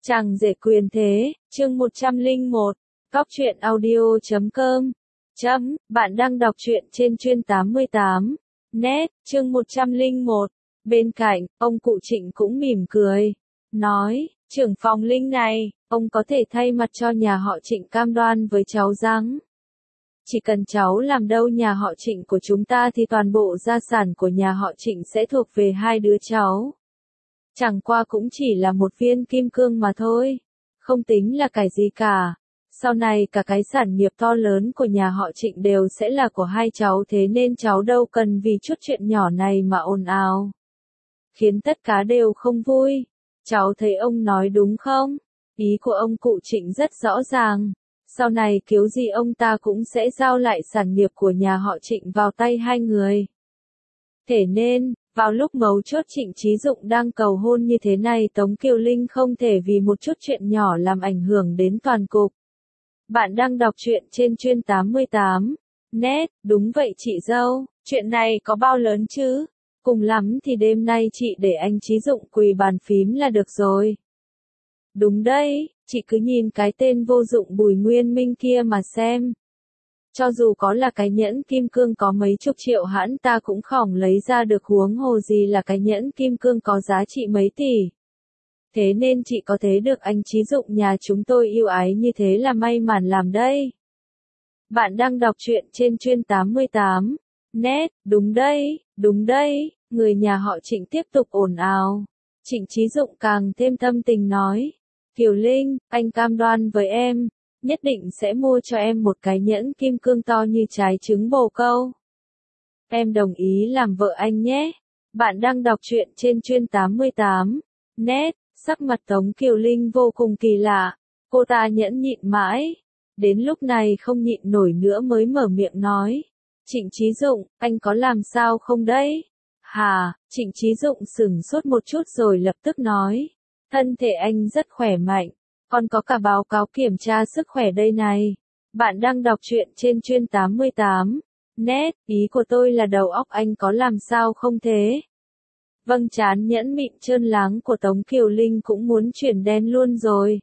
Chàng rể quyền thế, chương 101, Góc truyện audio.com. Bạn đang đọc truyện trên chuyên 88. Net, chương 101. Bên cạnh, ông cụ Trịnh cũng mỉm cười. Nói, trưởng phòng Linh này, ông có thể thay mặt cho nhà họ Trịnh cam đoan với cháu rằng chỉ cần cháu làm đâu nhà họ Trịnh của chúng ta thì toàn bộ gia sản của nhà họ Trịnh sẽ thuộc về hai đứa cháu. Chẳng qua cũng chỉ là một viên kim cương mà thôi, không tính là cái gì cả. Sau này cả cái sản nghiệp to lớn của nhà họ Trịnh đều sẽ là của hai cháu, thế nên cháu đâu cần vì chút chuyện nhỏ này mà ồn ào, khiến tất cả đều không vui. Cháu thấy ông nói đúng không? Ý của ông cụ Trịnh rất rõ ràng. Sau này kiểu gì ông ta cũng sẽ giao lại sản nghiệp của nhà họ Trịnh vào tay hai người. Thế nên, vào lúc mấu chốt Trịnh Chí Dụng đang cầu hôn như thế này, Tống Kiều Linh không thể vì một chút chuyện nhỏ làm ảnh hưởng đến toàn cục. Bạn đang đọc truyện trên chuyên 88. Net, đúng vậy chị dâu, chuyện này có bao lớn chứ? Cùng lắm thì đêm nay chị để anh Chí Dụng quỳ bàn phím là được rồi. Đúng đấy, chị cứ nhìn cái tên vô dụng Bùi Nguyên Minh kia mà xem. Cho dù có là cái nhẫn kim cương có mấy chục triệu hãn ta cũng khỏng lấy ra được, huống hồ gì là cái nhẫn kim cương có giá trị mấy tỷ. Thế nên chị có thể được anh Chí Dụng nhà chúng tôi yêu ái như thế là may mắn làm đây. Bạn đang đọc truyện trên chuyên 88. Net, đúng đấy, người nhà họ Trịnh tiếp tục ồn ào. Trịnh Chí Dụng càng thêm thâm tình nói. Kiều Linh, anh cam đoan với em, nhất định sẽ mua cho em một cái nhẫn kim cương to như trái trứng bồ câu. Em đồng ý làm vợ anh nhé. Bạn đang đọc truyện trên chuyên 88. Net, sắc mặt Tống Kiều Linh vô cùng kỳ lạ. Cô ta nhẫn nhịn mãi. Đến lúc này không nhịn nổi nữa mới mở miệng nói. Trịnh Chí Dụng, anh có làm sao không đấy? Hà, Trịnh Chí Dụng sửng sốt một chút rồi lập tức nói. Thân thể anh rất khỏe mạnh. Còn có cả báo cáo kiểm tra sức khỏe đây này. Bạn đang đọc truyện trên chuyên 88. Net, ý của tôi là đầu óc anh có làm sao không thế? Vâng, trán nhẫn mịn trơn láng của Tống Kiều Linh cũng muốn chuyển đen luôn rồi.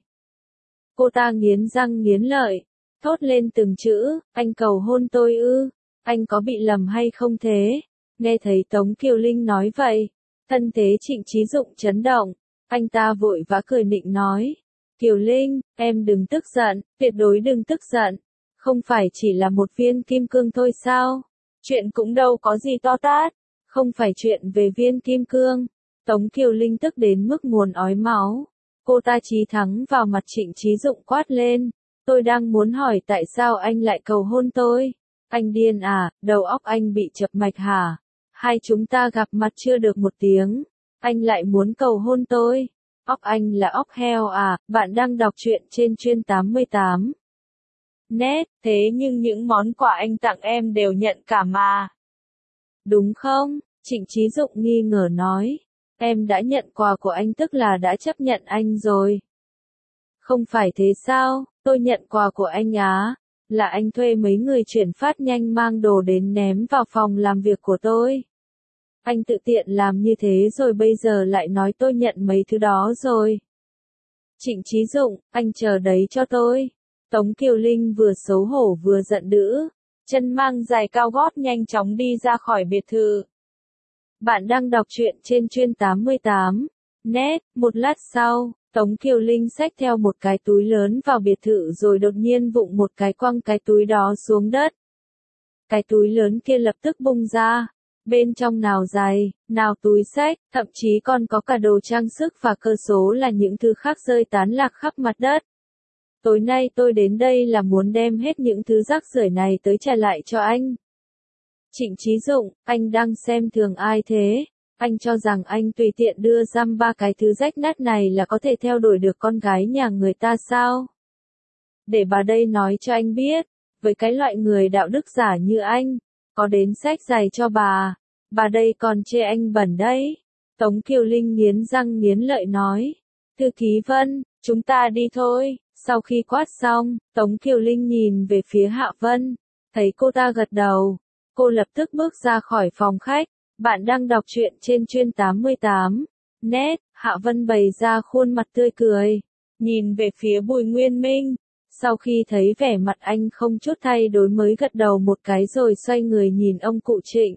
Cô ta nghiến răng nghiến lợi, thốt lên từng chữ, anh cầu hôn tôi ư? Anh có bị lầm hay không thế? Nghe thấy Tống Kiều Linh nói vậy, thân thế Trịnh Chí Dụng chấn động, anh ta vội vã cười nịnh nói. Kiều Linh, em đừng tức giận, tuyệt đối đừng tức giận. Không phải chỉ là một viên kim cương thôi sao? Chuyện cũng đâu có gì to tát. Không phải chuyện về viên kim cương. Tống Kiều Linh tức đến mức muốn ói máu. Cô ta chí thắng vào mặt Trịnh Chí Dụng quát lên. Tôi đang muốn hỏi tại sao anh lại cầu hôn tôi? Anh điên à, đầu óc anh bị chập mạch hả? Hai chúng ta gặp mặt chưa được một tiếng. Anh lại muốn cầu hôn tôi? Óc anh là óc heo à? Bạn đang đọc truyện trên chuyên 88. Net, thế nhưng những món quà anh tặng em đều nhận cả mà. Đúng không? Trịnh Chí Dụng nghi ngờ nói. Em đã nhận quà của anh tức là đã chấp nhận anh rồi. Không phải thế sao? Tôi nhận quà của anh á. Là anh thuê mấy người chuyển phát nhanh mang đồ đến ném vào phòng làm việc của tôi. Anh tự tiện làm như thế rồi bây giờ lại nói tôi nhận mấy thứ đó rồi. Trịnh Chí Dụng, anh chờ đấy cho tôi. Tống Kiều Linh vừa xấu hổ vừa giận dữ, chân mang giày cao gót nhanh chóng đi ra khỏi biệt thự. Bạn đang đọc truyện trên chuyên 88. Net, một lát sau, Tống Kiều Linh xách theo một cái túi lớn vào biệt thự rồi đột nhiên vụng một cái quăng cái túi đó xuống đất. Cái túi lớn kia lập tức bung ra. Bên trong nào giày, nào túi xách, thậm chí còn có cả đồ trang sức và cơ số là những thứ khác rơi tán lạc khắp mặt đất. Tối nay tôi đến đây là muốn đem hết những thứ rác rưởi này tới trả lại cho anh. Trịnh Chí Dụng, anh đang xem thường ai thế? Anh cho rằng anh tùy tiện đưa giam ba cái thứ rách nát này là có thể theo đuổi được con gái nhà người ta sao? Để bà đây nói cho anh biết, với cái loại người đạo đức giả như anh, có đến xách giày cho bà đây còn chê anh bẩn đấy. Tống Kiều Linh nghiến răng nghiến lợi nói. Thư ký Vân, chúng ta đi thôi. Sau khi quát xong, Tống Kiều Linh nhìn về phía Hạ Vân, thấy cô ta gật đầu. Cô lập tức bước ra khỏi phòng khách. Bạn đang đọc truyện trên chuyên 88. Net, Hạ Vân bày ra khuôn mặt tươi cười. nhìn về phía Bùi Nguyên Minh. Sau khi thấy vẻ mặt anh không chút thay đổi mới gật đầu một cái rồi xoay người nhìn ông cụ Trịnh.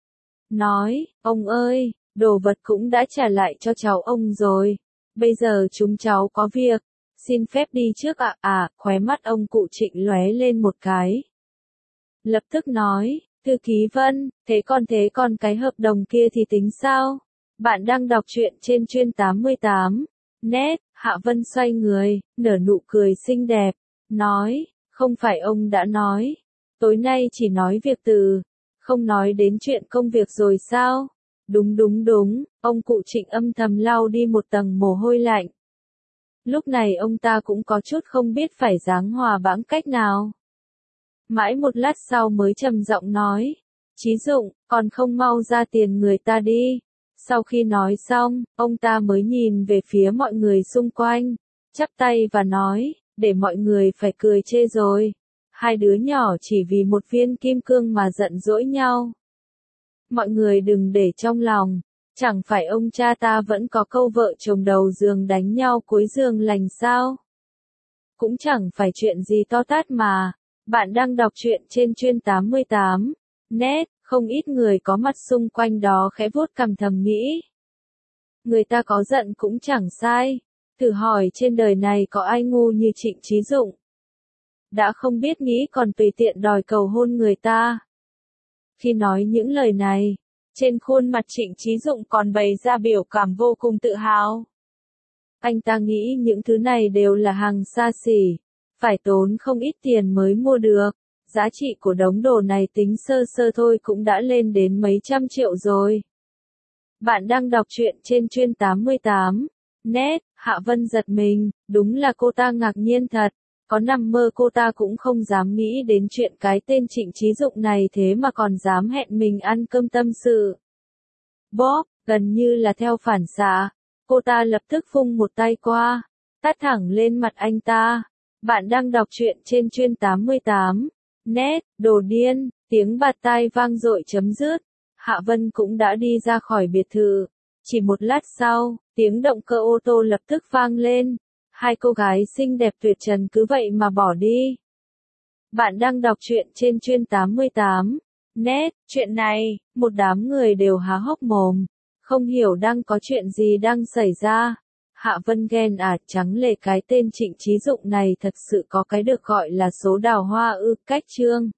Nói, ông ơi, đồ vật cũng đã trả lại cho cháu ông rồi. Bây giờ chúng cháu có việc, xin phép đi trước ạ. Khóe mắt ông cụ Trịnh lóe lên một cái. Lập tức nói, Thư ký Vân, thế còn cái hợp đồng kia thì tính sao? Bạn đang đọc truyện trên chuyên 88. Net, Hạ Vân xoay người, nở nụ cười xinh đẹp, nói, không phải ông đã nói, tối nay chỉ nói việc từ, không nói đến chuyện công việc rồi sao? Đúng, ông cụ Trịnh âm thầm lau đi một tầng mồ hôi lạnh. Lúc này ông ta cũng có chút không biết phải giáng hòa vãng cách nào. Mãi một lát sau mới trầm giọng nói, Chí Dụng, còn không mau ra tiền người ta đi. Sau khi nói xong, ông ta mới nhìn về phía mọi người xung quanh, chắp tay và nói, để mọi người phải cười chê rồi. Hai đứa nhỏ chỉ vì một viên kim cương mà giận dỗi nhau. Mọi người đừng để trong lòng, chẳng phải ông cha ta vẫn có câu vợ chồng đầu giường đánh nhau cuối giường lành sao? Cũng chẳng phải chuyện gì to tát mà. Bạn đang đọc truyện trên chuyên 88. Net, không ít người có mặt xung quanh đó khẽ vuốt cằm thầm nghĩ. Người ta có giận cũng chẳng sai. Thử hỏi trên đời này có ai ngu như Trịnh Chí Dụng. Đã không biết nghĩ còn tùy tiện đòi cầu hôn người ta. Khi nói những lời này, trên khuôn mặt Trịnh Chí Dụng còn bày ra biểu cảm vô cùng tự hào. Anh ta nghĩ những thứ này đều là hàng xa xỉ, phải tốn không ít tiền mới mua được. Giá trị của đống đồ này tính sơ sơ thôi cũng đã lên đến mấy trăm triệu rồi. Bạn đang đọc truyện trên chuyên 88. Net, Hạ Vân giật mình, đúng là cô ta ngạc nhiên thật. Có nằm mơ cô ta cũng không dám nghĩ đến chuyện cái tên Trịnh Chí Dụng này thế mà còn dám hẹn mình ăn cơm tâm sự. Bóp, gần như là theo phản xạ, cô ta lập tức phung một tay qua, tát thẳng lên mặt anh ta. Bạn đang đọc truyện trên chuyên 88. Net, đồ điên, tiếng bạt tai vang dội chấm dứt. Hạ Vân cũng đã đi ra khỏi biệt thự. Chỉ một lát sau, tiếng động cơ ô tô lập tức vang lên. Hai cô gái xinh đẹp tuyệt trần cứ vậy mà bỏ đi. Bạn đang đọc truyện trên chuyên 88. Net, chuyện này, một đám người đều há hốc mồm. Không hiểu đang có chuyện gì đang xảy ra. Hạ Vân ghen trắng lệ cái tên Trịnh Chí Dụng này thật sự có cái được gọi là số đào hoa ư, cách chương.